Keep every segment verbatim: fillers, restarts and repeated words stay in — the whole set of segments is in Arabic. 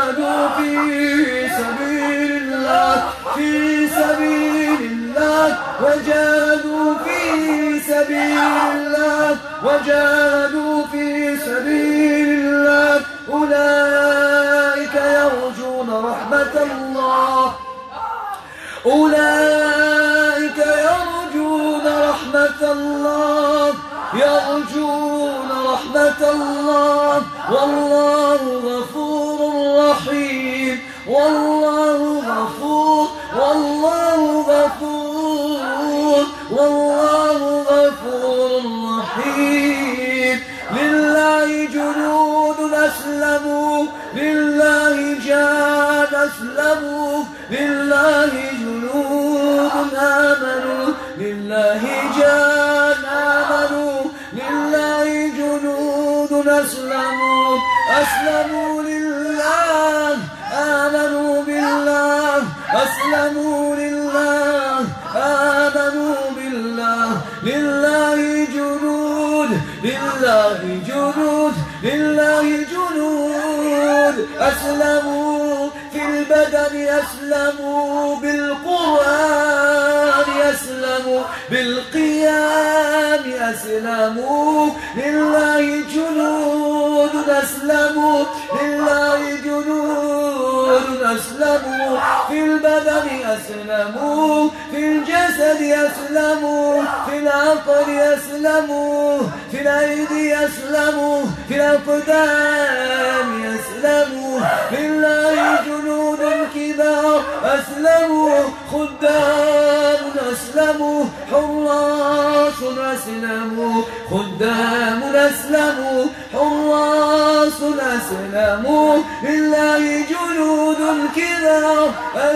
وجاهدوا في سبيل الله في سبيل الله وجاهدوا في سبيل الله وجاهدوا في سبيل الله أولئك يرجون رحمة الله أولئك يرجون رحمة الله يرجون رحمة الله والله غفور رحيم والله غفور والله غفور والله غفور رحيم لله جنود أسلموا لله جاد أسلموا لله جنود آمنوا لله جاد آمنوا لله جنود أسلموا أسلموا لله آمنوا بالله أسلموا لله آمنوا بالله لله جنود لله جنود لله جنود أسلموا في البدن أسلموا بالقرآن أسلموا بالقيام أسلموا لله جنود أسلموا لله جنود أسلموا في البدن أسلموا في الجسد أسلموا في العقل أسلموا في الأيدي أسلموا في الأقدام أسلموا لله جنود كبار أسلموا خدام أسلموا حراس أسلموا خدام أسلموا حراس أسلموا لله جنود كبار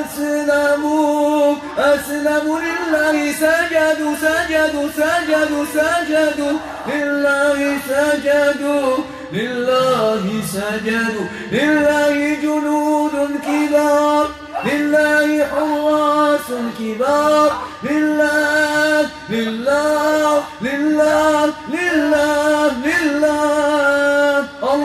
أسلموا أسلموا لله سجدوا سجدوا سجدوا سجدوا لله سجدوا لله سجدوا لله جنود كبار لله حراس كبار لله لله لله لله لله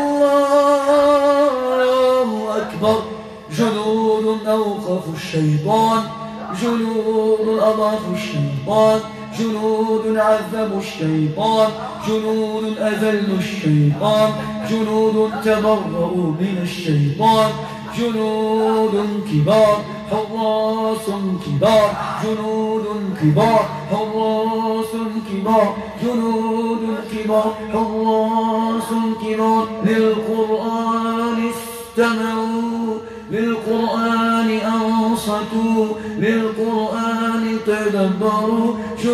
الله أكبر جنود أوقفوا الشيطان جنود أضافوا الشيطان جنود عذبوا الشيطان جنود أذلوا الشيطان جنود تبرؤوا من الشيطان جنود كبار حراس كبار جنود كبار حراس كبار جنود كبار حراس كبار للقرآن استمعوا للقرآن أنصتوا للقرآن تدبروا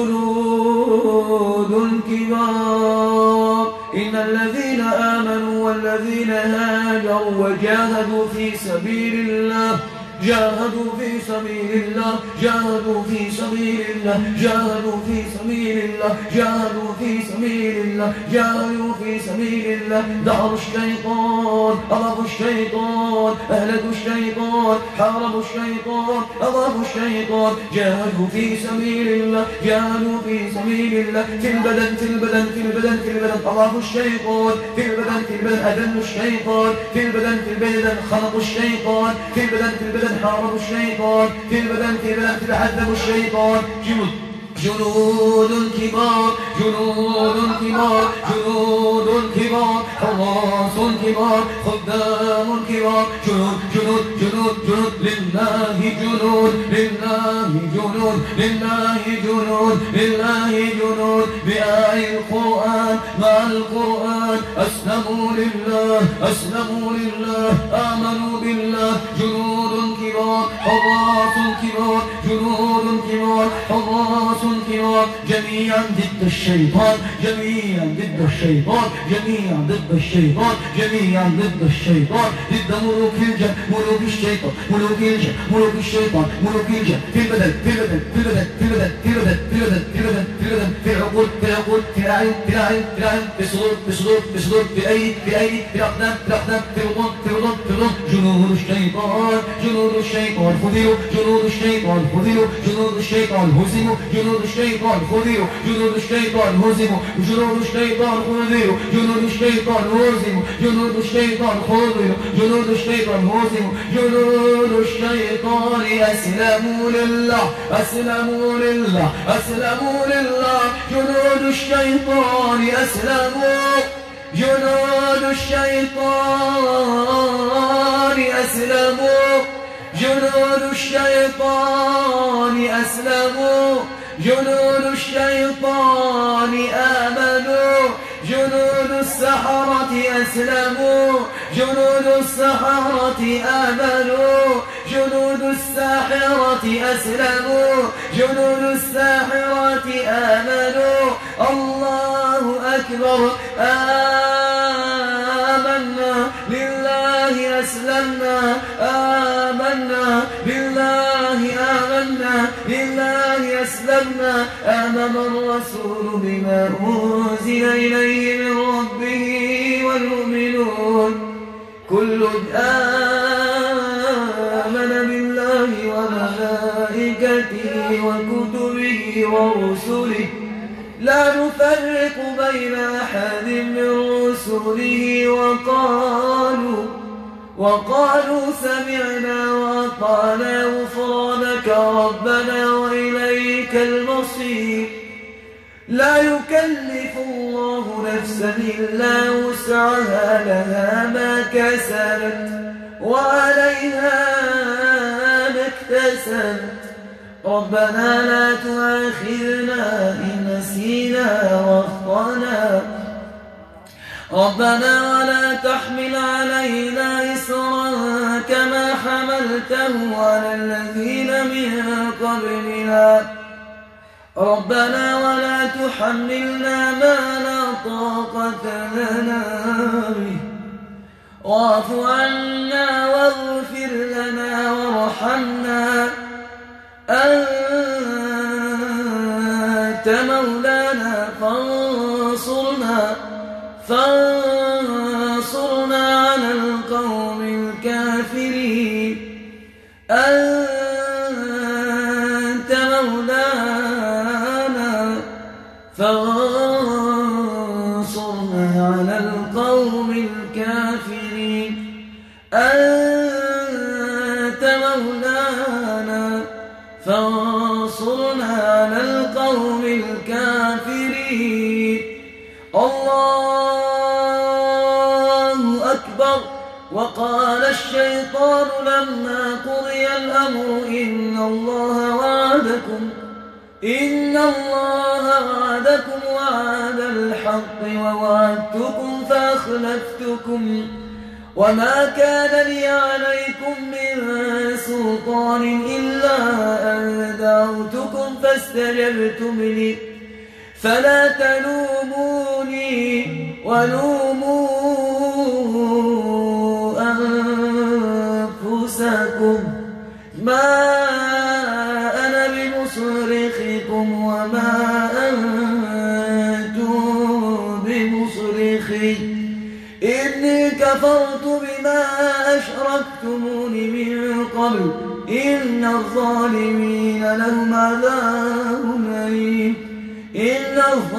جنود كبار إن الذين آمنوا والذين هاجروا وجاهدوا في سبيل الله جاهدوا في سبيل الله جاهدوا في سبيل الله جاهدوا في سبيل الله جاهدوا في سبيل الله جاهدوا في سبيل الله دعوا الشيطان أضافوا الشيطان أهلكوا الشيطان حاربوا الشيطان أضافوا الشيطان جاهدوا في سبيل الله جاهدوا في سبيل الله في البدن في البدن في البدن في البدن أضافوا الشيطان في البدن في البدن أذلوا الشيطان في البدن في البدن خلقوا الشيطان في البدن في البدن حاربوا الشيطان في البدن في البدن تحذبوا الشيطان جنود جنود كبار جنود كبار جنود كبار حراس كبار خدام كبار جنود جنود جنود جنود لله جنود لله جنود لله جنود لله جنود بآي القرآن مع القرآن أسلموا لله أسلموا لله آمنوا بالله جنود كبار حراس كبار جنود كبار حراس كبار جميعا ضد الشيطان جميعا ضد الشيطان جميعا ضد الشيطان جميعا ضد الشيطان ضد ملوك الجن ملوك الشيطان ملوك الجن ملوك الشيطان ملوك الجن في البدن في البدن في البدن في البدن في البدن في البدن في البدن في البدن في العقول في العقول في العين في العين في العين في الصدور في الصدور في الصدور في أيدي في أيدي في الأقدام في الأقدام في البطن في البطن في البطن جنود الشيطان جنود الشيطان خذوا جنود الشيطان خذوا جنود الشيطان هزموا جنود الشيطان الشيطان خذلوا جنود الشيطان هزموا جنود الشيطان خذلوا جنود الشيطان هزموا جنود الشيطان خذلوا جنود الشيطان هزموا جنود الشيطان أسلموا لله أسلموا لله أسلموا لله جنود الشيطان أسلموا جنود الشيطان أسلموا جنود الشيطان أسلموا جنود الشيطان آمنوا جنود السحرة أسلموا جنود السحرة آمنوا جنود الساحرة أسلموا جنود الساحرة آمنوا الله أكبر آمنا لله أسلمنا آمنا بالله آمنا لله أسلمنا آمن الرسول بما أنزل إليه من ربه والمؤمنون كل آمن بالله وملائكته وكتبه ورسله لا نفرق بين أحد من رسله وقالوا وقالوا سمعنا وأطعنا غفرانك ربنا وإليك المصير لا يكلف الله نفسا إلا وسعها لها ما كسبت وعليها ما اكتسبت ربنا لا تؤاخذنا إن نسينا وأخطأنا ربنا ولا تحمل علينا إصرا كما حملته على الذين من قبلنا ربنا ولا تحملنا ما لا طاقة لنا به واعف عنا واغفر لنا وارحمنا أنت مولانا فانصرنا فانصرنا على القوم الكافرين أنت مولانا فانصرنا على القوم الكافرين أنت مولانا فانصرنا على القوم الكافرين الله أكبر وقال الشيطان لما قضي الأمر إن الله وعدكم إن الله وعدكم وعد الحق ووعدتكم فأخلفتكم وما كان لي عليكم من سلطان إلا أن دعوتكم فاستجبتم لي فلا تلوموني ولوموا أنفسكم ما أنا بمصرخكم وما أنتم بمصرخي إني كفرت بما أشركتمون من قبل إن الظالمين لهم عذاب أليم إن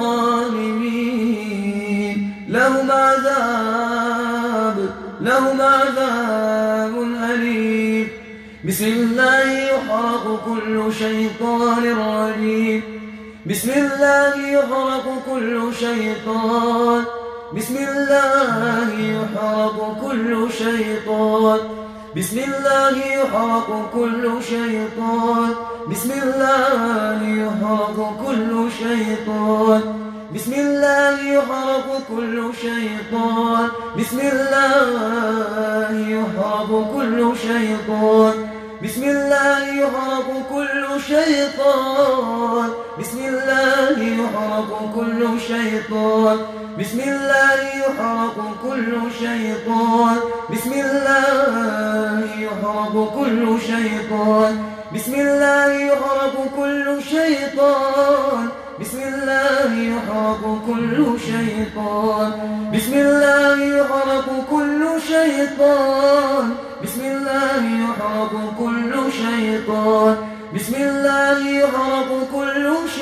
الظالمين لهم عذاب لهم عذاب أليم بسم الله يحرق كل شيطان رجيم بسم الله يحرق كل شيطان بسم الله يحرق كل شيطان بسم الله يحرق كل شيطان بسم الله يحرق كل شيطان بسم الله يحرق كل شيطان بسم الله يحرق كل شيطان بسم الله يحرق كل شيطان بسم الله يحرق كل شيطان بسم الله يحرق كل شيطان بسم الله يحرق كل شيطان بسم الله يحرق كل شيطان بسم الله يحرق كل شيطان بسم الله يحرق كل شيطان بسم الله يحرق كل شيطان بسم الله يحرق كل شيطان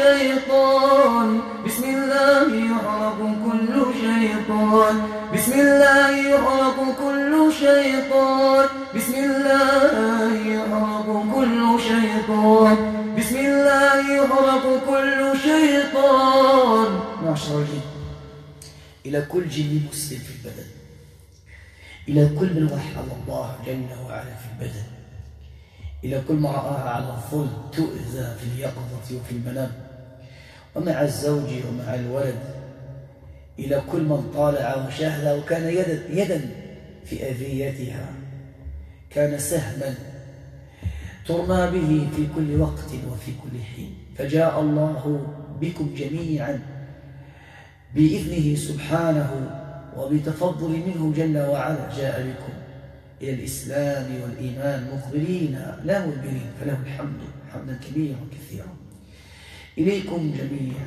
شيطان بسم الله يحرق كل شيطان بسم الله يحرق كل شيطان بسم الله يحرق كل شيطان بسم الله يحرق كل شيطان. معشر الجن، إلى كل جن مسلم في البدن، إلى كل من وحد الله جل وعلا في البدن، إلى كل ما رآها على الظلم تؤذى في اليقظة وفي المنام، ومع الزوج ومع الولد، إلى كل من طالع وشاهد وكان يدا, يدا في أذيتها، كان سهما ترمى به في كل وقت وفي كل حين، فجاء الله بكم جميعا بإذنه سبحانه وبتفضل منه جل وعلا، جاء بكم إلى الإسلام والإيمان مقبلين لا مدبرين، فله الحمد حمدا كبيرا كثيرا. إليكم جميعا،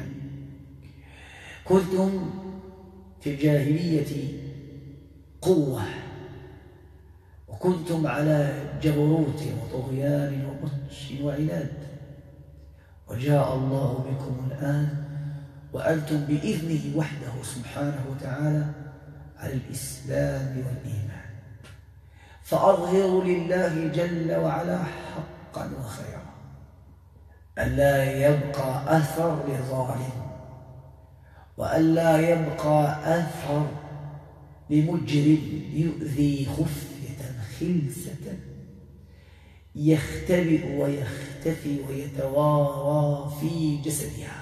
كنتم في الجاهلية قوة، وكنتم على جبروت وطغيان وبطش وعناد، وجاء الله بكم الآن وأنتم بإذنه وحده سبحانه وتعالى على الإسلام والإيمان، فأظهروا لله جل وعلا حقا وخيرا، ألا يبقى أثر لظالم، وألا يبقى أثر لمجرم يؤذي خفية خلسة يختبئ ويختفي ويتوارى في جسدها،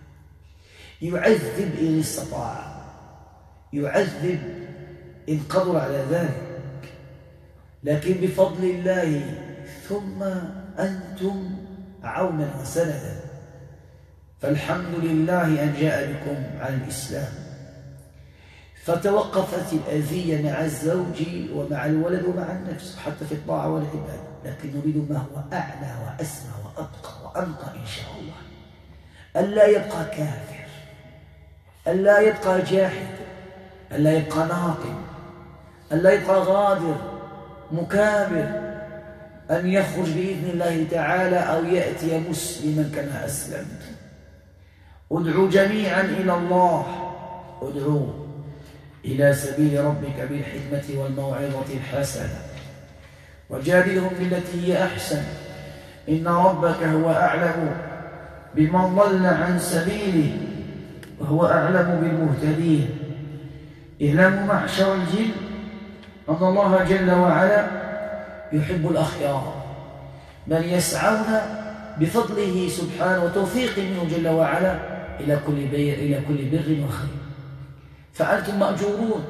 يعذب إن استطاع، يعذب إن قدر على ذلك، لكن بفضل الله ثم أنتم عونا وسندا، فالحمد لله أن جاء بكم على الإسلام، فتوقفت الأذية مع الزوج ومع الولد ومع النفس حتى في الطاعة والعبادة، لكن نريد ما هو أعلى وأسمى وأبقى وأنقى إن شاء الله، ألا يبقى كافر، ألا يبقى جاحد، ألا يبقى ناقم، ألا يبقى غادر مكابر، أن يخرج بإذن الله تعالى أو يأتي مسلما كما أسلمت. ادعوا جميعا إلى الله، ادعوا إلى سبيل ربك بالحكمة والموعظة الحسنة، وجادلهم بالتي هي أحسن، إن ربك هو أعلم بمن ضل عن سبيله وهو أعلم بالمهتدين. اعلموا معشر الجن أن الله جل وعلا يحب الأخيار، من يسعون بفضله سبحانه وتوفيق منه جل وعلا إلى كل بير إلى كل بر وخير، فأنتم مأجورون.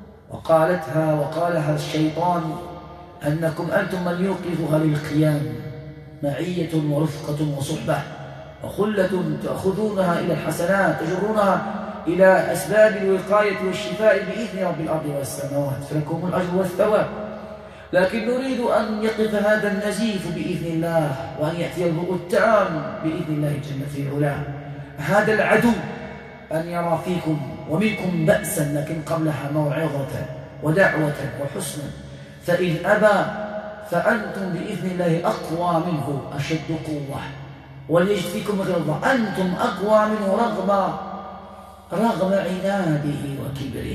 وقالتها وقالها الشيطان أنكم أنتم من يوقظها للقيام، معية ورفقة وصحبة وخلة تأخذونها إلى الحسنات، تجرونها إلى أسباب الوقاية والشفاء بإذن رب الأرض والسماوات، فلكم الأجر والثواب. لكن نريد أن يقف هذا النزيف بإذن الله، وأن يأتي الضوء التام بإذن الله جل في علاه. هذا العدو أن يرى فيكم ومنكم بأسا، لكن قبلها موعظة ودعوة وحسنا، فإن أبى فأنتم بإذن الله أقوى منه أشد قوة، وليجد فيكم غلظة، أنتم أقوى منه رغم رغم عناده وكبره،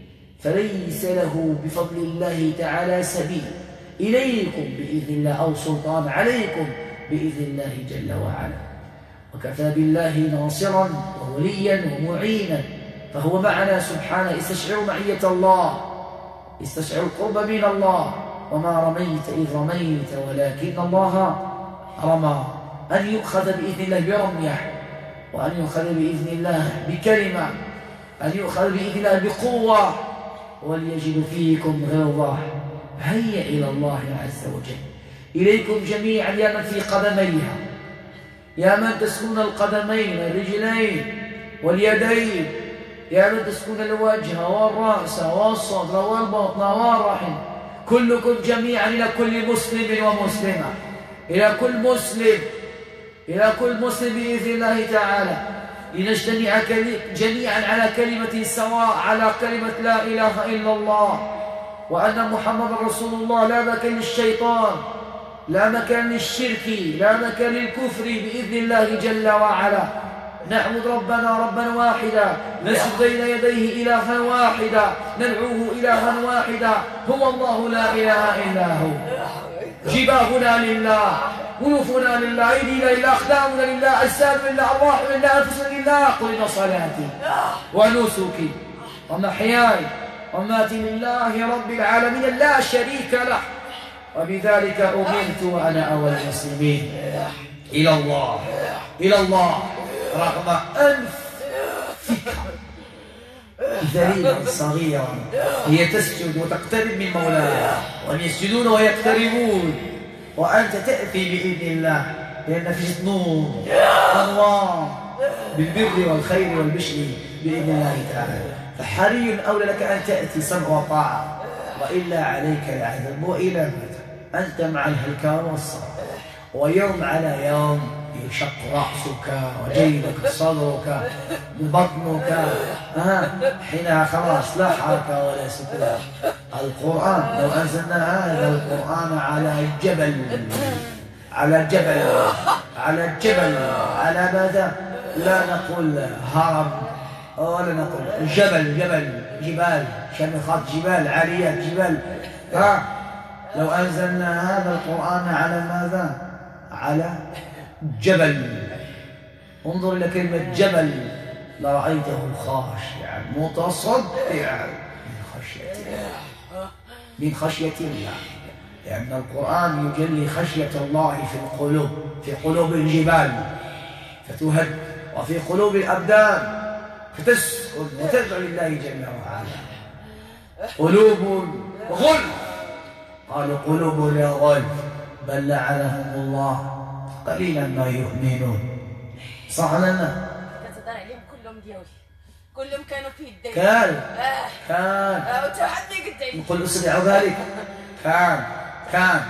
فليس له بفضل الله تعالى سبيل إليكم بإذن الله أو سلطان عليكم بإذن الله جل وعلا. وكفى بالله ناصرا ووليا ومعينا، فهو معنا سبحانه. استشعروا معية الله، استشعروا القرب من الله. وما رميت إذ رميت ولكن الله رمى. أن يؤخذ بإذن الله برمية، وأن يؤخذ بإذن الله بكلمة، أن يؤخذ بإذن الله بقوة، وليجد فيكم غلظة. هيا إلى الله عز وجل. إليكم جميعا يا من في قدميها، يا من تسكن القدمين الرجلين واليدين، يا من تسكن الوجه والرأس والصدر والبطن والرحم، كلكم جميعا إلى كل مسلم ومسلمة، إلى كل مسلم إلى كل مسلم بإذن الله تعالى، لنجتمع جميعا على كلمة سواء، على كلمة لا إله إلا الله، وأن محمد رسول الله. لا مكان للشيطان، لا مكان للشرك، لا مكان للكفر بإذن الله جل وعلا. نعبد ربنا ربا واحدا، نسجد بين يديه إلها واحدا، ندعوه إلها واحدا، هو الله لا إله إلا هو. جباهنا لله، أنوفنا لله، أيدينا لله، أقدامنا لله، أجسادنا لله، أرواحنا لله، أنفسنا لله. قل إن صلاتي ونسكي ومحياي ومماتي لله رب العالمين لا شريك له، وبذلك أمرت وأنا أول المسلمين. إلى الله إلى الله رغم أنف ذليلا صغيرا هي تسجد وتقترب من مولاها، وأن يسجدون ويقتربون، وأنت تأتي بإذن الله، لأن في نور أنوار بالبر والخير والبشر بإذن الله تعالى. فحري أولى لك أن تأتي سمع وطاعة، وإلا عليك العذاب. وإلى متى أنت مع الهلكان والصبر، ويوم على يوم يشق رأسك وجيبك صدرك بطنك، آه. حينها خلاص لا حركة ولا سكون. القرآن لو أنزلنا هذا القرآن على الجبل، على الجبل على الجبل على ماذا؟ لا نقول هرم ولا نقول جبل، جبل جبال شامخات، جبال عاليات، جبال. ها لو أنزلنا هذا القرآن على ماذا؟ على جبل. انظر إلى كلمة جبل لرأيته خاشعا متصدعا من خشية الله، من خشية الله، لأن القرآن يجلي خشية الله في القلوب، في قلوب الجبال فتهد، وفي قلوب الأبدان فتسكن وتدعو لله جل وعلا. قلوب غل، قالوا قلوب غل، بل لعنهم الله قليلا ما يؤمنون. صح لنا؟ كتدار عليهم كلهم ديالي، كلهم كانوا في الدين. كان آه. كان آه. وتحدي قدامي. نقول اسمعوا ذلك. كان كان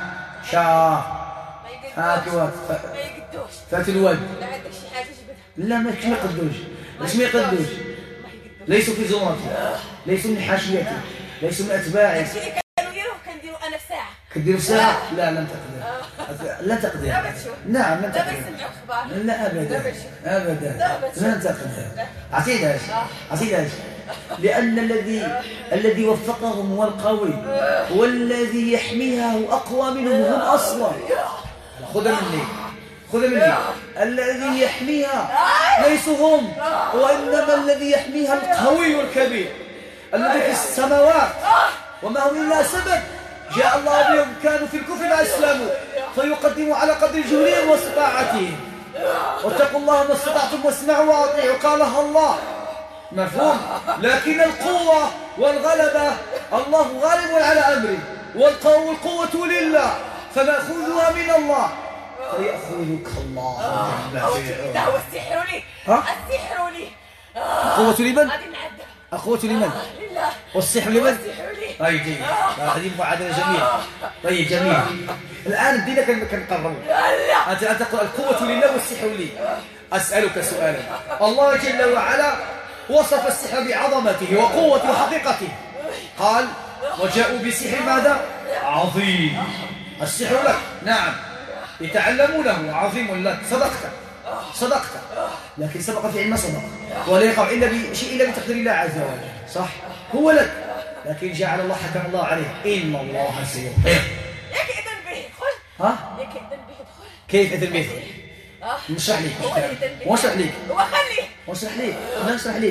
شاه هاكوات ما يقدوش. فات الواد. لا عندك شي حاجه جبدها. لا ما يقدوش، باش ما يقدوش. ليسوا في زمرتي، ليسوا من حاشيتي، ليسوا من اتباعي. داكشي اللي كانوا يديروه كنديرو انا في ساعه. كديروا في ساعه؟ لا لن تقدر. لا تقدر. نعم لن تقدر. لا ابدا ابدا لن تقدر. عطيناش عطيناش لان الذي الذي وفقهم هو القوي، والذي يحميها هو اقوى منهم هم اصلا. خذ مني خذ مني الذي يحميها ليسوا هم، وانما الذي يحميها القوي الكبير الذي في السماوات، وما هم الا سبب جاء الله بهم كانوا في الكفر فأسلموا، فيقدموا على قدر جهدهم واستطاعتهم. واتقوا الله ما استطعتم واسمعوا واطيعوا، قالها الله. مفهوم؟ لكن القوة والغلبة الله غالب على أمره، والقوة لله، فنأخذها من الله فيأخذك الله. هو السحر لي. السحر لي. القوة لمن؟ القوة لمن؟ لله. والسحر لمن؟ طيب جيد، هذه معادلة جميلة. طيب جميل. الآن بدينا كنقرروا. أنت أنت تقول القوة لله والسحر لي. أسألك سؤالا. الله جل وعلا وصف السحر بعظمته وقوته وحقيقته، قال وجاءوا بسحر ماذا؟ عظيم. السحر لك، نعم، يتعلمونه، عظيم لك، صدقت صدقت، لكن سبق في علم صدق، ولا يقع إلا بشيء إلا بتقدير الله عز وجل. صح، هو لك، لكن جعل الله حكم الله عليه إن الله سيغفر. ياك إذن به يدخل. ها؟ ياك إذن به يدخل. كيف إذن به يدخل؟ نشرح لك. ونشرح لك. وخليه. ونشرح لك. ونشرح لك.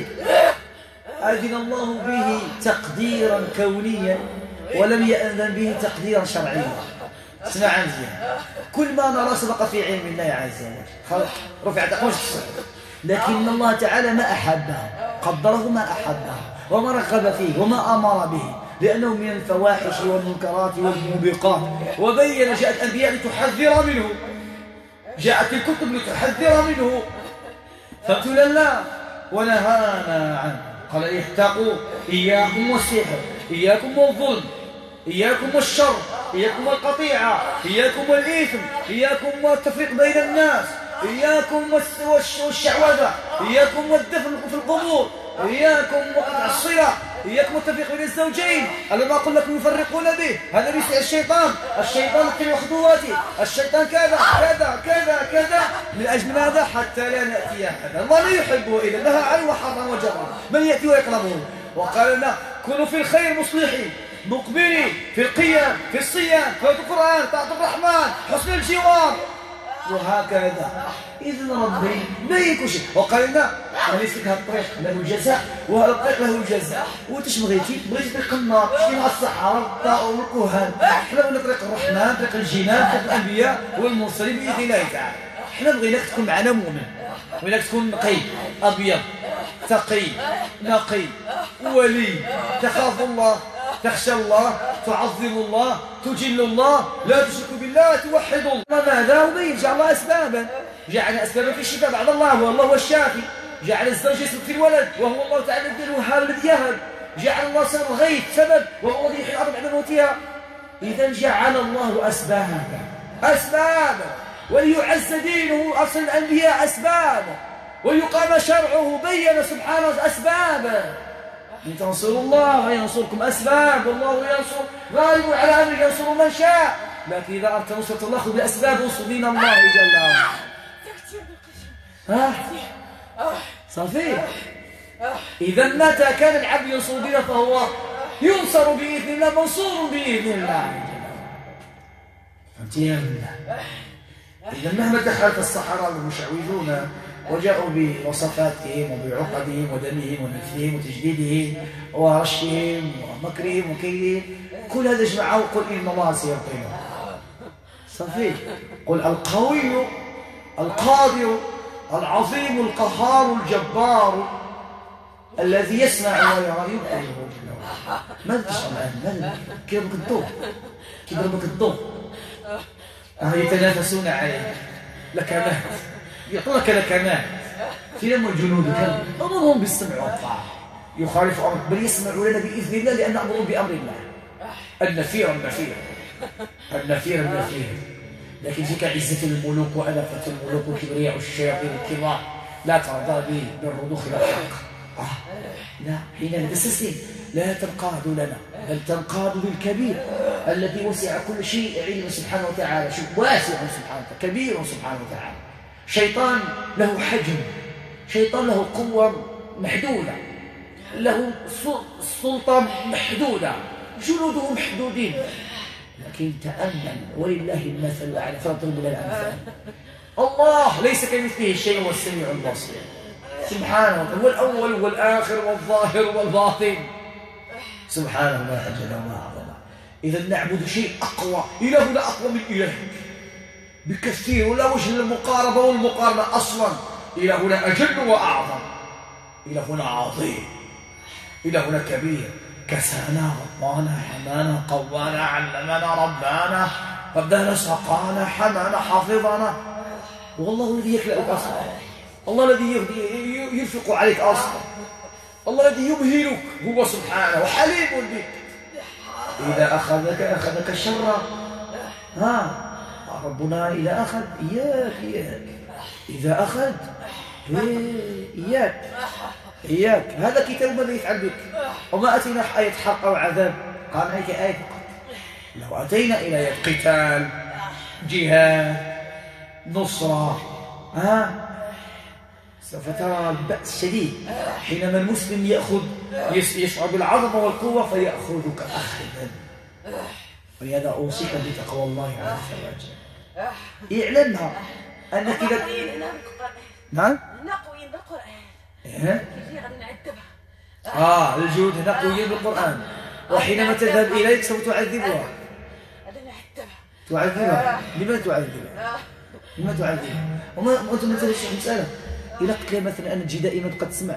أذن الله به تقديرا كونيا، ولم يأذن به تقديرا شرعيا. اسمع مزيان، كل ما نرى سبق في علم الله عز وجل، خلاص رفعت أقواش السحر، لكن الله تعالى ما أحبه، قدره ما أحبه، وما رغب فيه، وما أمر به، لأنه من الفواحش والمنكرات والموبقات. وبين جاءت الأنبياء لتحذر منه، جاءت الكتب لتحذر منه، فابتلى ونهانا عنه. قال اتقوا إياكم والسحر، إياكم والظلم، إياكم والشر، إياكم والقطيعة، إياكم والإثم، إياكم والتفريق بين الناس، إياكم والشعوذة، إياكم والدفن في القبور، إياكم وقطع الصلة، إياك متفق بين الزوجين. أنا ما أقول لكم يفرقون به، هذا ليس الشيطان. الشيطان يتبع خطواته، الشيطان كذا كذا كذا كذا. من أجل ماذا؟ حتى لا نأتي هذا الله لا يحبه إلا لها عين وحرم وجرم من يأتي ويقربه. وقال لنا كونوا في الخير مصلحين مقبلين في القيام في الصيام في القرآن طاعة الرحمن حسن الجوار وهكذا. إذن ربي ما يكون شيء. وقال لنا وليس هذا الطريق له الجزاء وهذا الطريق له الجزاء. وتش بغيتي؟ بغيتي طريق النار تمشي مع الصحراء والطاعون والكهان. حنا بغينا طريق الرحمن طريق الجنان طريق الأنبياء والمرسلين بإذن الله تعالى. حنا بغيناك تكون معنا مؤمن، بغيناك تكون نقي أبيض تقي نقي ولي تخاف الله تخشى الله تعظم الله تجل الله لا تشرك بالله توحد الله. ماذا؟ وبين جعل الله أسبابا، جعل أسبابا في الشفاء بعد الله والله هو الشافي. جعل الزوج يسلك في الولد وهو الله تعالى الوهاب الذي يهب. جعل الله سبب الغيث سبب وهو الذي يحيي الأرض بعد موتها. إذا جعل الله أسبابا أسبابا وليعز دينه أصل الأنبياء أسبابا ويقام شرعه بين سبحانه أسبابا. إن تنصروا الله ينصركم أسباب والله ينصر غالب على أمره ينصر من شاء. لكن إذا أردت نصرة الله خذ بالأسباب وانصر دين الله جل وعلا. ها صافي. إذا متى كان العبد ينصر دينه فهو ينصر بإذن الله منصور بإذن الله. فهمت يا الله؟ إذا مهما دخلت الصحراء المشعوذون وجاءوا بوصفاتهم وبعقدهم ودمهم ونفسهم وتجديدهم ورشهم ومكرهم وكيدهم كل هذا جمعه قل إن الله سيبطله. صافي. قل القوي القادر العظيم القهار الجبار الذي يسمع ويرى يبقى جل وعلا. ماذا تشعر الآن؟ ماذا؟ كيف ضربك الضوء؟ كيف ضربك الضوء؟ يتنافسون عليك لكمات يعطونك لكمات. فين هم الجنود؟ أمرهم بالسمع والطاعة يخالف أمرك بل يسمعوا لنا بإذن الله لأن أمرهم بأمر الله. النفير النفير النفير النفير. لكن فيك عزة الملوك وألفة الملوك وكبرياء الشياطين الكبار لا ترضى به بالرضوخ إلى الحق. آه. لا حين تستسلم لا تنقاد لنا بل تنقاد للكبير الذي وسع كل شيء علم سبحانه وتعالى. شوف واسع سبحانه وتعالى كبير سبحانه وتعالى. شيطان له حجم شيطان له قوة محدودة له سلطة محدودة جنوده محدودين. لكن تأمل ولله المثل الأعلى فاضرب لنا الأمثال. الله ليس كمثله شيء هو السميع البصير سبحانه وتعالى هو الأول والآخر والظاهر والباطن سبحانه ما أجل وما أعظم. إذا نعبد شيء أقوى إلهنا أقوى من إلهك بكثير ولا وجه للمقاربة والمقارنة أصلا. إلهنا أجل وأعظم إلهنا عظيم إلهنا كبير كسانا ربانا حمانا قوانا علمنا ربانا قدانا سقانا حمانا حافظنا. والله الذي يخلقك أصلا الله الذي يرفق عليك أصلا الله الذي يبهرك هو سبحانه وحليم بك. إذا أخذك أخذك الشر. ها ربنا إذا أخذ إياك إياك إذا أخذ إياك إياك. هذا كتاب ماذا يفعل بك؟ وما أتينا آية حرق أو عذاب قال هيك آية فقط. لو أتينا إلى آية قتال جهاد نصرة ها سوف ترى البأس شديد حينما المسلم يأخذ يشعر بالعظمة والقوة فيأخذك أخذا. ولهذا أوصيك بتقوى الله عز وجل. اعلمها أنك إذا نعم هنا قويين بالقرآن إيه كيجي غادي نعذبها. آه الجود هنا قويين بالقرآن وحينما تذهب إليك سوف تعذبها. غادي نعذبها. تعذبها. لماذا تعذبها؟ لماذا تعذبها؟ وما أنت مثلا شي مسألة إذا قلت لها مثلا أنا تجي دائما تبقى تسمع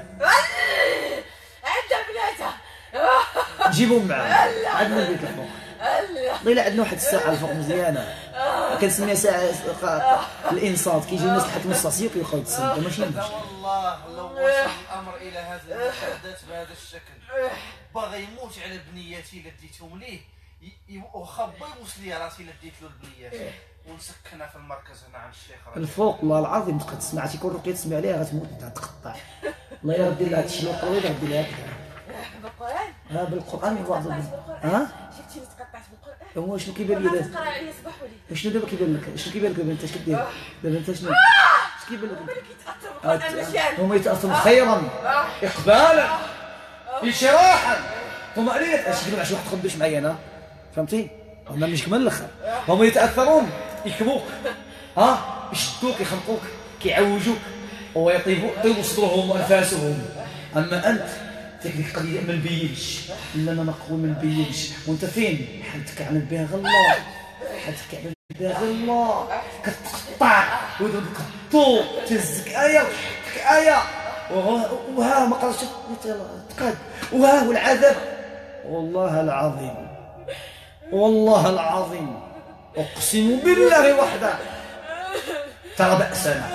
عندها بناتها جيبهم معاهم عندنا البيت الفوق ضيلا عندنا واحد الساعة الفوق مزيانة كنسميها ساعة الإنصات كيجيو الناس لحد نص ساعة يبقاو يتصنتوا ماشي يمشي. والله لو وصل الأمر إلى هذا المحدث بهذا الشكل باغي يموت على بنياتي اللي ديتهم ليه واخا با يوصل لي راسي اللي ديت له البنيات ونسكنها في المركز هنا عند الشيخ الفوق. الله العظيم تبقى تسمع تيكون رقيه تسمع عليها غتموت انت تقطع. الله يا ربي لها هاد الشيء طويل غدير لها بالقرآن ها بالقران وبعض ها شفتيني تقطعت بالقران. هو شنو كيبان لي دابا؟ تقرا عليا صباح وليل. شنو دابا كيبان لك؟ شنو كيبان لك دابا انت؟ اش كدير دابا انت؟ شنو اش كيبان لك؟ بالك يتاثر بالقران مزيان. هما يتاثروا خيرا اقبالا انشراحا طمأنينة. اش كيبان عشان واحد تخدش معايا انا فهمتي؟ هما مش كمان الاخر هما يتاثرون يكبوك ها يشدوك يخنقوك كيعوجوك ويطيبوا يطيبوا صدورهم وانفاسهم. اما انت ديك القضيه ما نبينش لا انا نقوي ما نبينش وانت فين حالتك على بها غير الله حالتك على بها غير الله كتقطع وتقطو تهزك ايه وتحطك ايه وها ما قدرتش تقاد وها هو العذاب. والله العظيم والله العظيم اقسم بالله وحده ترى بأسنا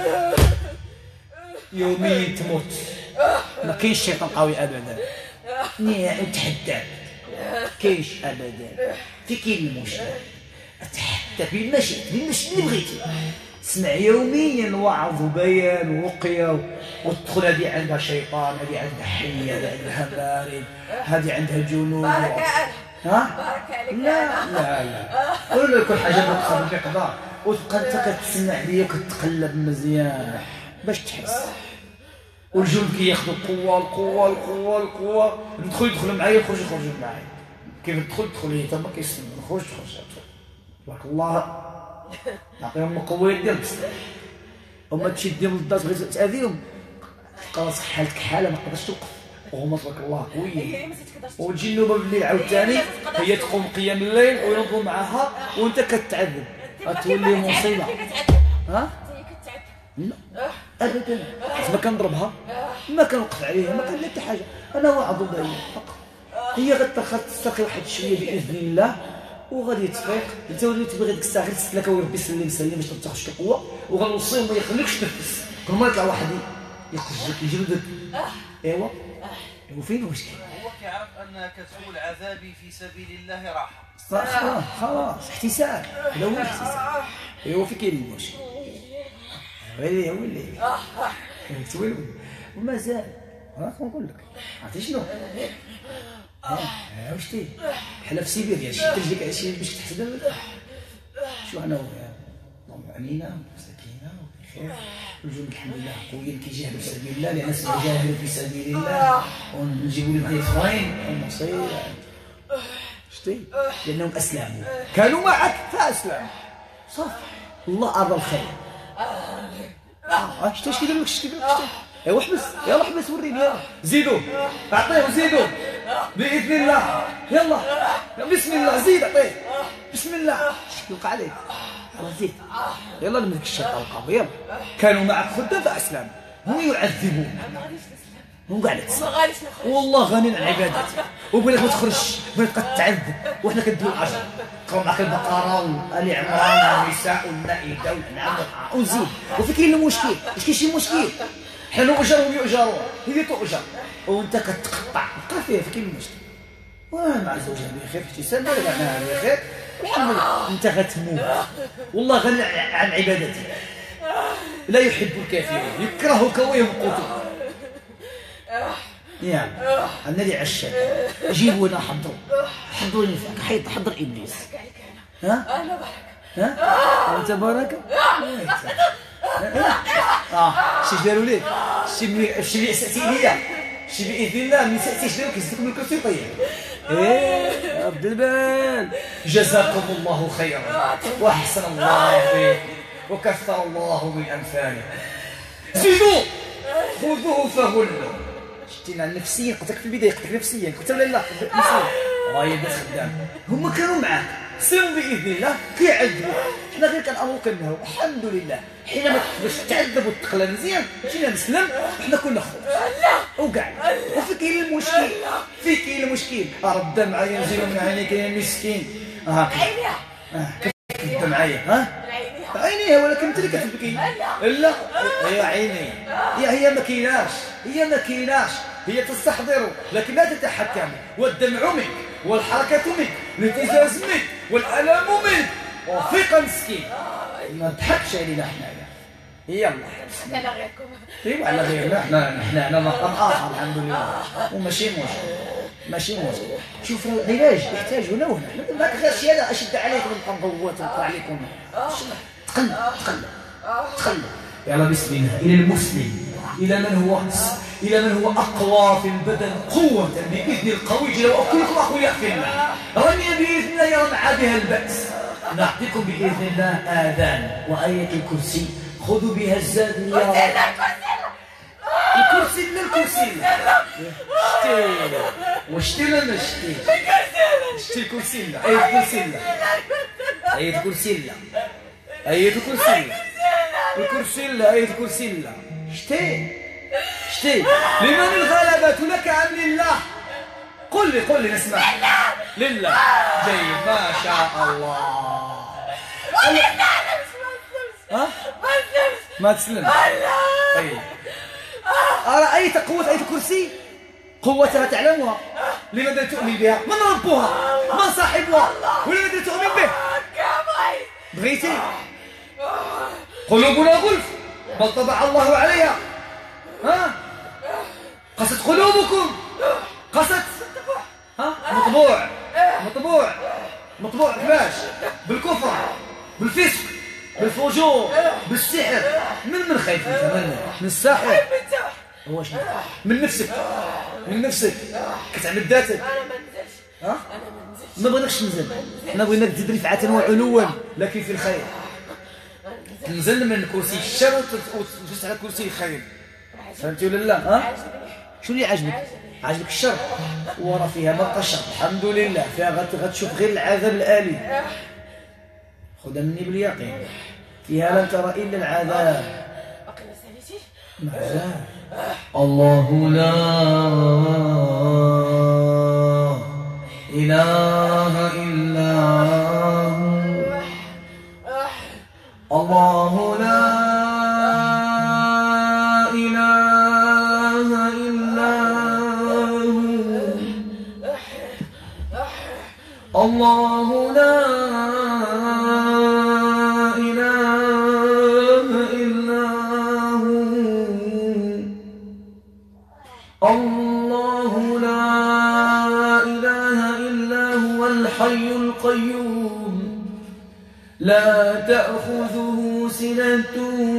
يومين تموت. ما كاينش شيطان قوي ابدا نهائي نتحداك كاينش ابدا. في كاين المشكل اتحداك بما شئت بما شئت اللي بغيتي. اسمع يوميا وعظ وبيان ورقيه وتدخل هذه عندها شيطان هذه عندها حيه هذه عندها بارد هذه عندها جنون. بارك ها بارك عليك. لا لا لا كل كل حاجه متخرج بقدر وتبقى انت كتسمع ليا وكتقلب مزيان باش تحس. والجند كياخذوا القوه القوه القوه القوه ندخل يدخلوا معايا يخرج يخرجوا معايا. كيف تدخل تدخل هي تما كيسمع نخرج تخرج تبارك الله نعطيهم القوه ديال السلاح. وما تمشي ديهم للدار تبغي تاذيهم خلاص حالتك حاله ما تقدرش توقف وهما تبارك الله قويين. وتجي النوبه بالليل عاوتاني هي تقوم قيام الليل وينوضوا معاها وانت كتعذب غتولي مصيبه. ها لا ابدا ما كنضربها ما كنوقف عليها ما كندير حتى حاجه. انا واعظ بها فقط هي غتدخل تسترخي واحد شويه باذن الله وغادي تفيق. انت وليتي باغي ديك الساعه غير تسلك وربي سلم سلم باش ما تاخذش القوه وغنوصيهم ما يخليكش تنفس. كل ما يطلع واحد يخرجك يجلدك ايوا وفين المشكل؟ هو كيعرف انك تقول عذابي في سبيل الله راحه خلاص خلاص احتساب هذا هو الاحتساب. ايوا فين كاين المشكل؟ ويلي ويلي تويلو ومازال راك نقول لك عرفتي شنو؟ ها واش تي بحال في سيبيريا شي تلجيك شي باش تحسد شو انا اللهم علينا مساكينه وبخير والجند الحمد لله قويين كيجاهدوا في سبيل الله لان ناس جاهدوا في سبيل الله ونجيبوا لهم ضيفين المصير شتي لانهم اسلموا كانوا معك فاسلموا صافي الله ارضى الخير. اه شتي اش كيدير لك شتي شتي ايوا حبس يلا حبس وريني يلا زيدوا اعطيه زيدوا باذن الله يلا بسم الله زيد اعطيه بسم الله يوقع عليك زيد يلا لمك الشيطان القوي يلا كانوا معك خدام فاسلموا هم يعذبون هم كاع غاديش نخرج والله غني عن عبادتي وبغيت ما تخرجش بغيت تبقى تعذب وحنا كنديروا الاجر قراو معك البقره وال عمران والنساء والمائده والانعام ونزيد وفي كاين المشكل واش كاين شي مشكل حنا نؤجر وهم يؤجرون هي تؤجر وانت كتقطع بقى فيها في كاين المشكل ومع زوجها بخير في احتساب ولا معناها بخير الحمد لله انت غتموت والله غني عن عبادتي لا يحب الكافرين يكرهك ويمقتك يا النبي عشاك جيبوا هنا حضروا حضروا لي فيك حيط حضر ابليس ها انا بركه ها انت بركه اه شي داروا لك شي شي ساتي ليا شي باذن الله من ساتي داروا كيزيدوك من الكرسي طيب ايه عبد البال جزاكم الله خيرا واحسن الله فيكم وكثر الله من امثاله زيدوا خذوه فغلوا شتينا النفسيا قلت لك في البدايه قلت لك نفسيا قلت ولا لا نفسيا غايب خدام هما كانوا معاك سيروا باذن الله كيعذبوا حنا غير كنامروا كنهوا الحمد لله حينما باش تعذب وتقلى مزيان جينا نسلم وحنا كنا خرج وكاع وفي كاين المشكل في كاين المشكل رد معايا نزيدو من عينيك يا مسكين ها عينيها كذب معايا ها عينيها ولكن انت اللي كتبكي لا هي عيني هي هي ما كايناش هي ما كايناش هي تستحضر لكن لا تتحكم والدمع منك والحركه منك والابتزاز منك والالم منك وفيق مسكين ما تضحكش علينا حنايا يلا انا غيركم ايوا على غيرنا حنا حنا على مقام اخر الحمد لله وماشي مشكل ماشي مشكل. شوف العلاج يحتاج هنا وهنا، ما غير شي هذا اشد عليكم نبقى مغوت ونقرا عليكم. تقل تقل تقل. يلا بسم الله. إلى المسلم، إلى من هو إلى من هو أقوى في البدن قوة بإذن القوي جل وعلا. كلكم أخويا في الله، رمي بإذن الله يرفع بها البأس. نعطيكم بإذن الله آذان وآية الكرسي، خذوا بها الزاد يا الكرسي لا الكرسي لا شتي وشتي لا ما شتي شتي الكرسي لا آية الكرسي لا آية الكرسي لا آية الكرسي لا الكرسي لا آية الكرسي لا شتي شتي. لمن الغلبة لك أم لله؟ قل لي قل لي نسمع. لله. جيد ما شاء الله. ها؟ ما تسلم. طيب. أرأيت قوة آية الكرسي؟ قوتها تعلمها؟ لماذا تؤمن بها؟ من ربها؟ من صاحبها؟ ولماذا تؤمن به؟ بغيتي؟ قلوبنا غلف بل طبع الله عليها. ها؟ قست قلوبكم قست. ها؟ مطبوع مطبوع مطبوع كيفاش؟ بالكفر بالفسق بالفجور بالسحر. من من خايف انت؟ من من الساحر؟ هو شنو؟ من نفسك من نفسك كتعمل ذاتك. انا ما نزلش. ها؟ انا ما نزلش. ما بغيناكش تنزل، انا بغيناك تزيد رفعة وعلوا لكن في الخير. تنزل من كرسي الشر وتجلس على كرسي الخير. فهمتي ولا لا؟ ها؟ شو اللي عاجبك؟ عاجبك الشر؟ ورا فيها ما بقى الشر الحمد لله، فيها غتشوف غير العذاب الآلي. خذها مني باليقين، فيها لن ترى إلا العذاب. معذاب. الله لا إله إلا هو، الله لا إله إلا هو، الله لا إله إلا هو، الله لا إله إلا هو الحي القيوم لا تأخذه سنة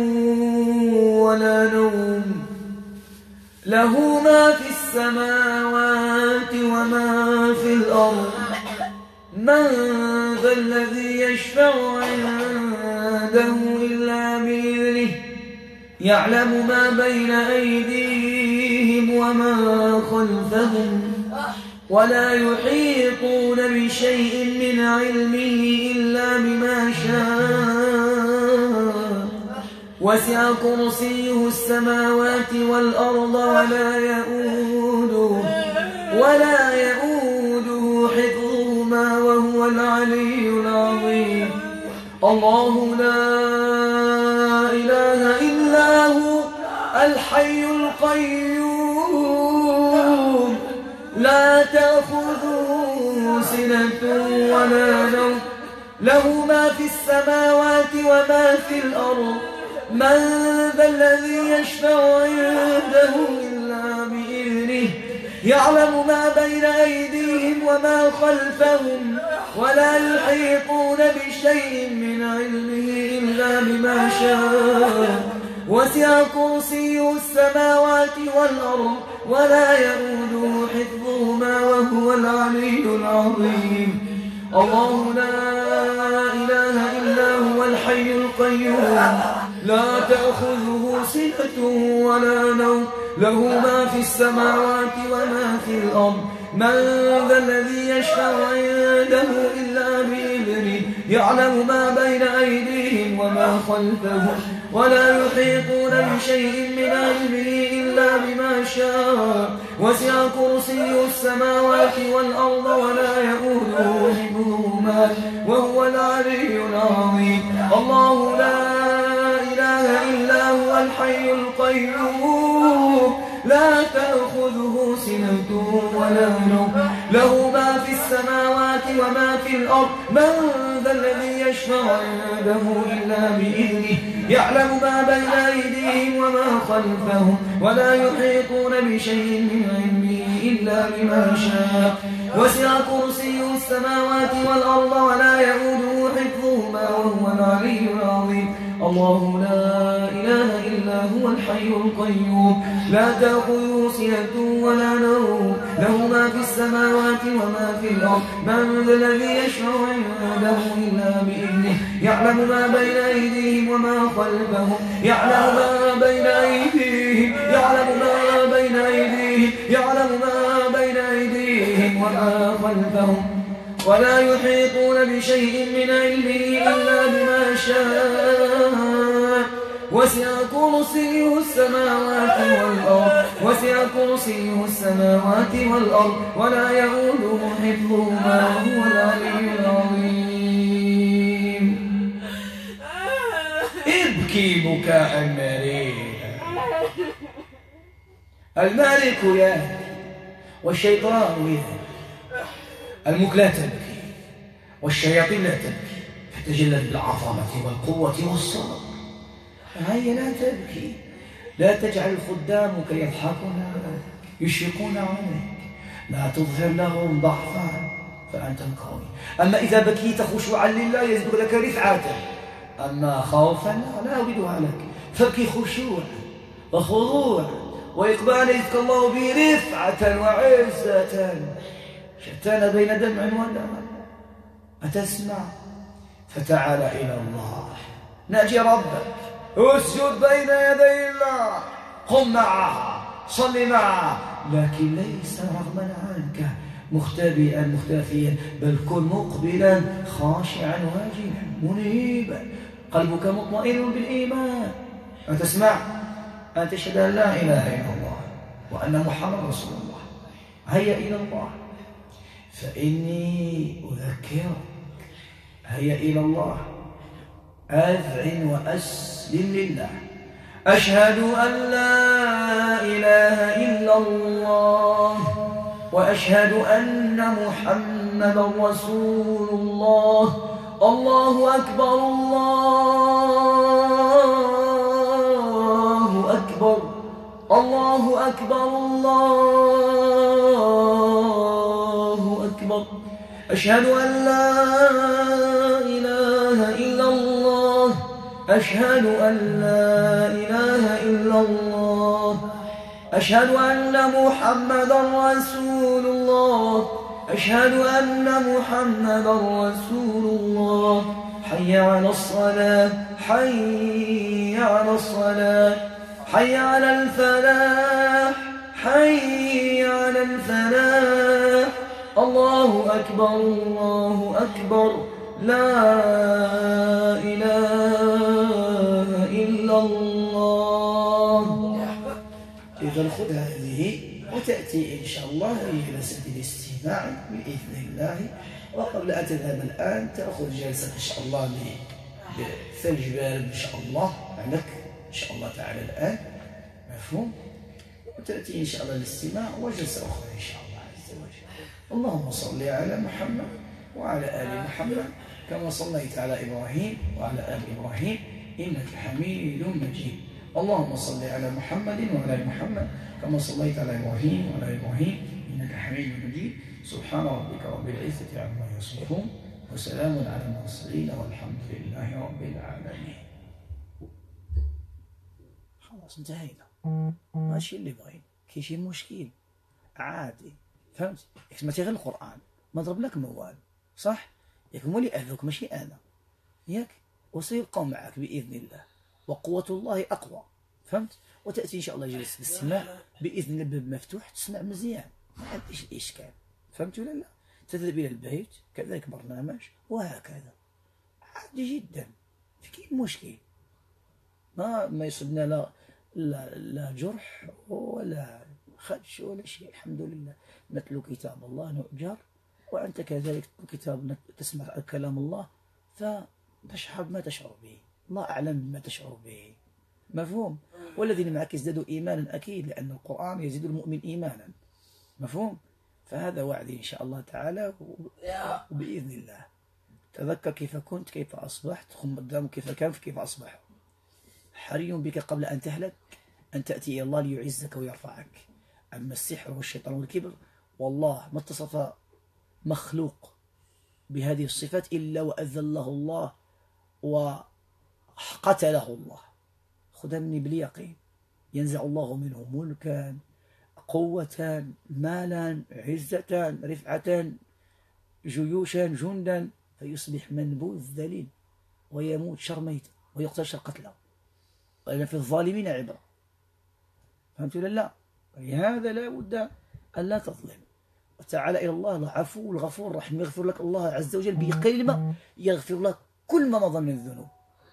ولا نوم، له ما في السماوات وما في الأرض، من ذا الذي يشفع عنده إلا بإذنه، يعلم ما بين أيديهم وما خلفهم، ولا يحيطون بشيء من علمه إلا بما شاء، وسع كرسيه السماوات والأرض ولا يؤوده ولا يؤوده حفظهما وهو العلي العظيم. الله لا إله إلا هو الحي القيوم لا تأخذه سنة ولا نوم، له ما في السماوات وما في الأرض، من ذا الذي يشفع عنده إلا بإذنه، يعلم ما بين أيديهم وما خلفهم، ولا يحيطون بشيء من علمه إلا بما شاء، وسع كرسيه السماوات والأرض ولا يؤوده حفظهما وهو العلي العظيم. الله لا إله إلا هو الحي القيوم لا تأخذه سنة ولا نوم، له ما في السماوات وما في الأرض، من ذا الذي يشفع عنده إلا بإذنه، يعلم ما بين أيديهم وما خلفهم، ولا يحيطون بشيء من علمه إلا بما شاء، وسع كرسيه السماوات والأرض ولا يؤوده حفظهما وهو العلي العظيم. الله لا إله إلا هو الحي القيوم لا تأخذه سنة ولا نوم، له ما في السماوات وما في الأرض، من ذا الذي يشفع عنده إلا بإذنه، يعلم ما بين أيديهم وما خلفهم، ولا يحيطون بشيء من علمه إلا بما شاء وسع كرسيه السماوات والأرض ولا يؤوده حفظهما وهو العلي العظيم الله لا إله إلا هو الحي القيوم لا تأخذه سنة ولا نوم له ما في السماوات وما في الأرض من ذا الذي يشفع عنده إلا بإذنه يعلم ما بين أيديهم وما خلفهم يعلم ما بين أيديهم يعلم ما بين أيديهم يعلم ما بين أيديهم وما خلفهم ولا يحيطون بشيء من علمه إلا بما شاء وسع كرسيه السماوات والأرض وسع كرسيه السماوات والأرض ولا يؤوده حفظهما وهو العلي العظيم ابكي بكاء مريرا المالك يهدي والشيطان يهدي الملك لا تبكي والشياطين لا تبكي فتجلت بالعظمة والقوة والصبر هيا لا تبكي لا تجعل خدامك يضحكون عليك يشفقون عليك لا تظهر لهم ضعفا فأنت القوي أما إذا بكيت خشوعا لله يزدك لك رفعة أما خوفا لا أريدها لك فابكي خشوعا وخضوعا وإقبالا يزدك الله به رفعة وعزة شتان بين دمع ودمع أتسمع فتعال إلى الله ناجي ربك اسجد بين يدي الله قم معها صل معها لكن ليس رغما عنك مختبئا مختفيا بل كن مقبلا خاشعا واجلا منيبا قلبك مطمئن بالإيمان أتسمع أن تشهد أن لا إله إلا الله وأن محمد رسول الله هيا إلى الله فإني أذكرك هيا إلى الله أذعن وأسلم لله أشهد أن لا إله إلا الله وأشهد أن محمدا رسول الله الله أكبر الله أكبر الله أكبر الله أكبر أشهد أن لا إله إلا الله أشهد أن لا إله إلا الله أشهد أن محمدا رسول الله أشهد أن محمدا رسول الله حي على الصلاة حي على الصلاة حي على الفلاح حي على الفلاح الله أكبر الله أكبر لا إله إلا الله إذا خذ هذه وتأتي إن شاء الله في جلسة الاستماع بإذن الله وقبل أن تذهب الآن تأخذ جلسة إن شاء الله بثلج بارد إن شاء الله لك إن شاء الله تعالى الآن مفهوم وتأتي إن شاء الله الاستماع وجلسة أخرى إن شاء الله عز وجل اللهم صل على محمد وعلى آل محمد كما صليت على إبراهيم وعلى آل إبراهيم إنك حميد مجيد اللهم صل على محمد وعلى آل محمد كما صليت على إبراهيم وعلى آل إبراهيم إنك حميد مجيد سبحان ربك رب العزة عما يصفون وسلام على المرسلين والحمد لله رب العالمين. خلاص انتهينا ماشي اللي بغينا كي شي مشكل عادي فهمت سمعتي غير القرآن ما ضرب لك موال صح ياك هما اللي أهلوك ماشي أنا ياك وسيبقوا معك بإذن الله وقوة الله أقوى فهمت وتأتي إن شاء الله جلسة الاستماع بإذن الله الباب مفتوح تسمع مزيان ما عنديش الإشكال فهمت ولا لا تذهب إلى البيت كذلك برنامج وهكذا عادي جدا في كي مشكل ما ما يصبنا لا لا, لا جرح ولا خدش ولا شيء الحمد لله نتلو كتاب الله نؤجر وأنت كذلك كتاب تسمع كلام الله فتشعر بما تشعر به الله أعلم بما تشعر به مفهوم والذين معك يزدادوا إيمانا أكيد لأن القرآن يزيد المؤمن إيمانا مفهوم فهذا وعدي إن شاء الله تعالى وبإذن الله تذكر كيف كنت كيف أصبحت خم قدامك كيف كان كيف أصبح حري بك قبل أن تهلك أن تأتي إلى الله ليعزك ويرفعك أما السحر والشيطان والكبر والله ما اتصف مخلوق بهذه الصفات إلا وأذله الله وقتله الله. خذها مني باليقين، ينزع الله منه ملكا، قوة، مالا، عزة، رفعة، جيوشا، جندا، فيصبح منبوذ ذليل ويموت شرميتا ويقتل شر قتله. وإن في الظالمين عبرة. فهمت ولا لا؟ لهذا لا بد أن لا تظلم، وتعالى إلى الله العفو الغفور الرحيم، يغفر لك الله عز وجل بكلمة يغفر لك كل ما مضى من الذنوب،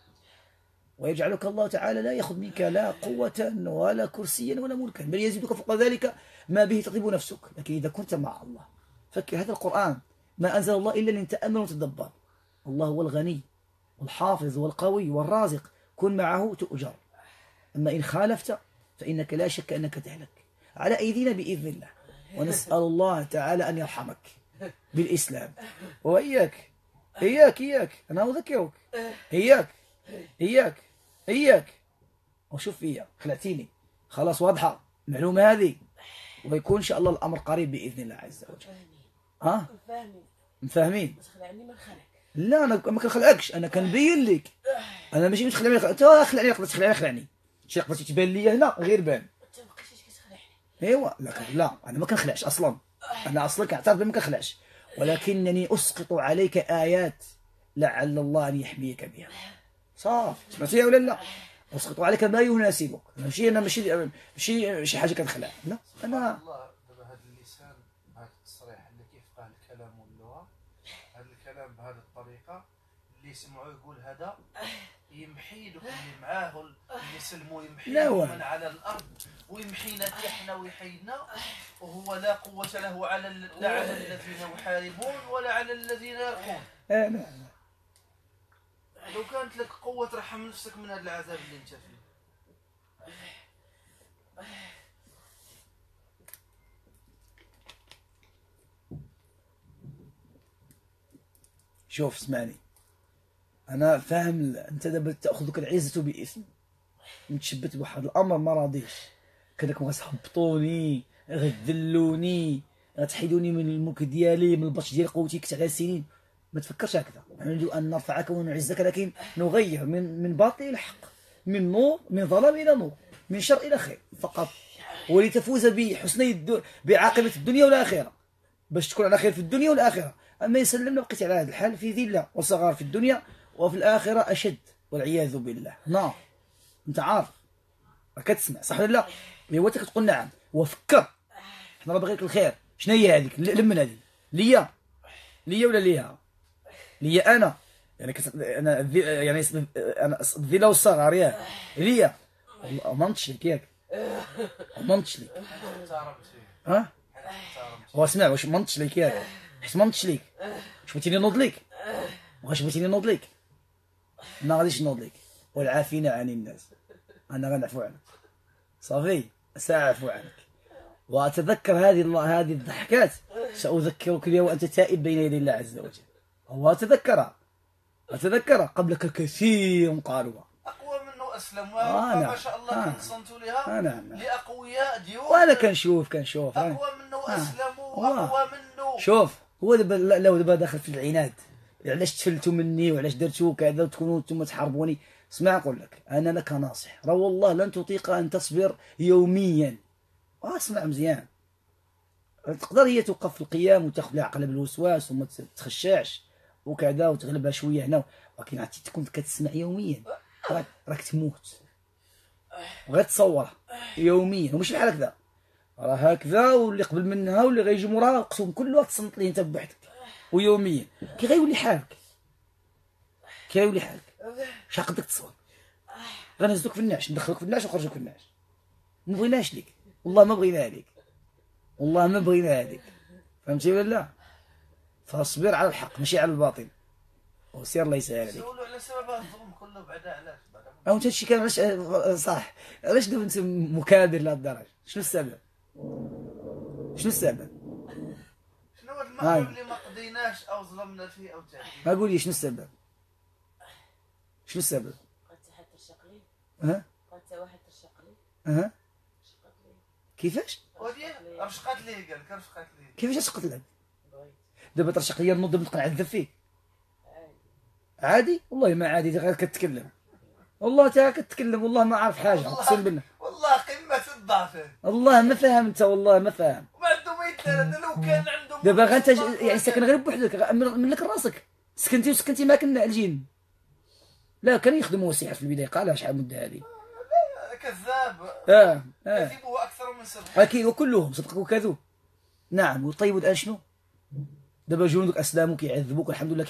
ويجعلك الله تعالى لا يأخذ منك لا قوة ولا كرسيا ولا ملكا، بل يزيدك فوق ذلك ما به تطيب نفسك. لكن إذا كنت مع الله، فكر هذا القرآن ما أنزل الله إلا لنتأمل وتدبر. الله هو الغني والحافظ والقوي والرازق، كن معه تؤجر. أما إن خالفت فإنك لا شك أنك تهلك على أيدينا بإذن الله. ونسأل الله تعالى أن يرحمك بالإسلام. وإياك إياك إياك أنا أذكرك، إياك إياك إياك وشوف فيا خلعتيني خلاص، واضحة المعلومة هذه، ويكون إن شاء الله الأمر قريب بإذن الله عز وجل. ها فاهمين مفاهمين؟ بس خلعني من خلق. لا أنا ما كنخلعكش، أنا كنبين لك. أنا ماشي تخلعني خلعني، أنت خلعني قبل تخلعني خلعني. شي قبل تبان لي هنا غير بان. انت ما بقيتيش كتخلعني. ايوا لا لا انا ما كنخلعش اصلا، انا اصلا كنعترف ما كنخلعش، ولكنني اسقط عليك ايات لعل الله ان يحميك بها. صافي سمعتيها ولا لا؟ اسقط عليك ما يناسبك، ماشي انا ماشي ماشي شي حاجه كنخلع، لا انا الله دابا هذا اللسان هذا التصريح اللي كيفقه الكلام واللغه، هذا الكلام بهذه الطريقه اللي يسمعوه يقول هذا يمحي له اللي معاه اللي سلموا، يمحي من على الارض ويمحينا احنا ويحيينا، وهو لا قوه له على لا على الذين يحاربون ولا على الذين يرقون. اه نعم. لو كانت لك قوه ترحم نفسك من هذا العذاب اللي انت فيه. شوف اسمعني، انا فاهم انت دابا تاخذك العزه باسم، متشبت بواحد الامر ما راضيش، كانكم غتهبطوني غتذلوني غتحيدوني من الملك ديالي من البطش ديال قوتي تسع سنين. ما تفكرش هكذا، نريد ان نرفعك ونعزك، لكن نغير من من باطل الى حق، من نور من ظلام الى نور، من شر الى خير فقط، ولتفوز بحسني الدو... بعاقبه الدنيا والاخره، باش تكون على خير في الدنيا والاخره. اما يسلمنا بقيت على هذا الحال في ذله وصغار في الدنيا، وفي الاخره اشد والعياذ بالله نار. انت عارف راك كتسمع صح ولا لا؟ هو انت كتقول نعم وفكر، حنا راه باغيك الخير. شنو هي هذيك لمن هذه ليا ليا ولا ليها؟ ليا انا يعني كت... انا الذي... يعني اسم... انا الذله والصغار ياك ليا. والله ما نطش لك ياك، ما نطش لك ها. هو اسمع واش ما نطش لك ياك، حيت ما نطش لك واش بغيتيني نوض لك؟ واش بغيتيني نوض لك؟ ما غاديش نوض لك. والعافين عن الناس، انا غنعفو عنك صافي، ساعفو عنك. واتذكر هذه هذه الضحكات ساذكرك بها وانت تائب بين يدي الله عز وجل. هو اتذكرها اتذكرها قبلك كثير قالوها. اقوى منه اسلم آه ما شاء الله آه كنتصنتوا لها آه نعم. لاقوياء ديول، وانا كنشوف كنشوف اقوى منه آه. اسلموا اقوى منه. شوف هو دابا لو دابا داخل في العناد، علاش تفلتوا مني وعلاش درتوا كذا وتكونوا انتم تحاربوني. اسمع نقول لك انا لك ناصح، راه والله لن تطيق ان تصبر يوميا. اسمع مزيان، تقدر هي توقف في القيام وتاخذ لها عقله بالوسواس وما تخشعش وكذا وتغلبها شويه هنا، ولكن عرفتي تكون كتسمع يوميا راك تموت وغتصورها يوميا، ومش بحال هكذا راه هكذا، واللي قبل منها واللي غيجي موراها قسم كله تصنت ليه انت بوحدك ويوميا. كي غيولي حالك كي غيولي حالك اش عقدك تصور؟ غنهزوك في النعش، ندخلوك في النعش ونخرجوك في النعش. ما بغيناش ليك والله، ما بغيناها ليك والله، ما بغيناها ليك. فهمتي ولا لا؟ فاصبر على الحق ماشي على الباطل، وسير الله يسهل عليك. سولوا على سبب الظلم كله بعدا علاش او انت هادشي كان علاش صح، علاش دابا انت مكابر لهاد الدرجه؟ شنو السبب؟ شنو السبب؟ شنو هاد المغرب اللي ما قضيناش او ظلمنا فيه او تعدينا؟ ما قول لي شنو السبب؟ شنو السبب؟ قلت حتى الشقلي ها؟ قلت واحد الشقلي ها؟ كيفاش؟ ودي رشقات ليه قال لك رشقات ليه. كيفاش تقتلك؟ دابا ترشق ليا نوض نبقى نعذب فيه. عادي؟ والله ما عادي، غير كتكلم. والله تا كتكلم، والله ما عارف حاجه، اقسم بالله. والله قمه الضعف. والله ما فاهم انت، والله ما فاهم. ما عنده ما يدار. لو كان عنده دابا غا انت يعني ساكن غير بوحدك، من لك راسك سكنتي وسكنتي ما كنا الجين. لا كان يخدموا وسيحه في البدايه، قالها شحال مده هذه. كذاب. اه اه كذبه اكثر من سبع. اكيد، وكلهم صدق وكذوب. نعم. وطيب الان شنو؟ دابا جنودك اسلموا كيعذبوك، الحمد لله.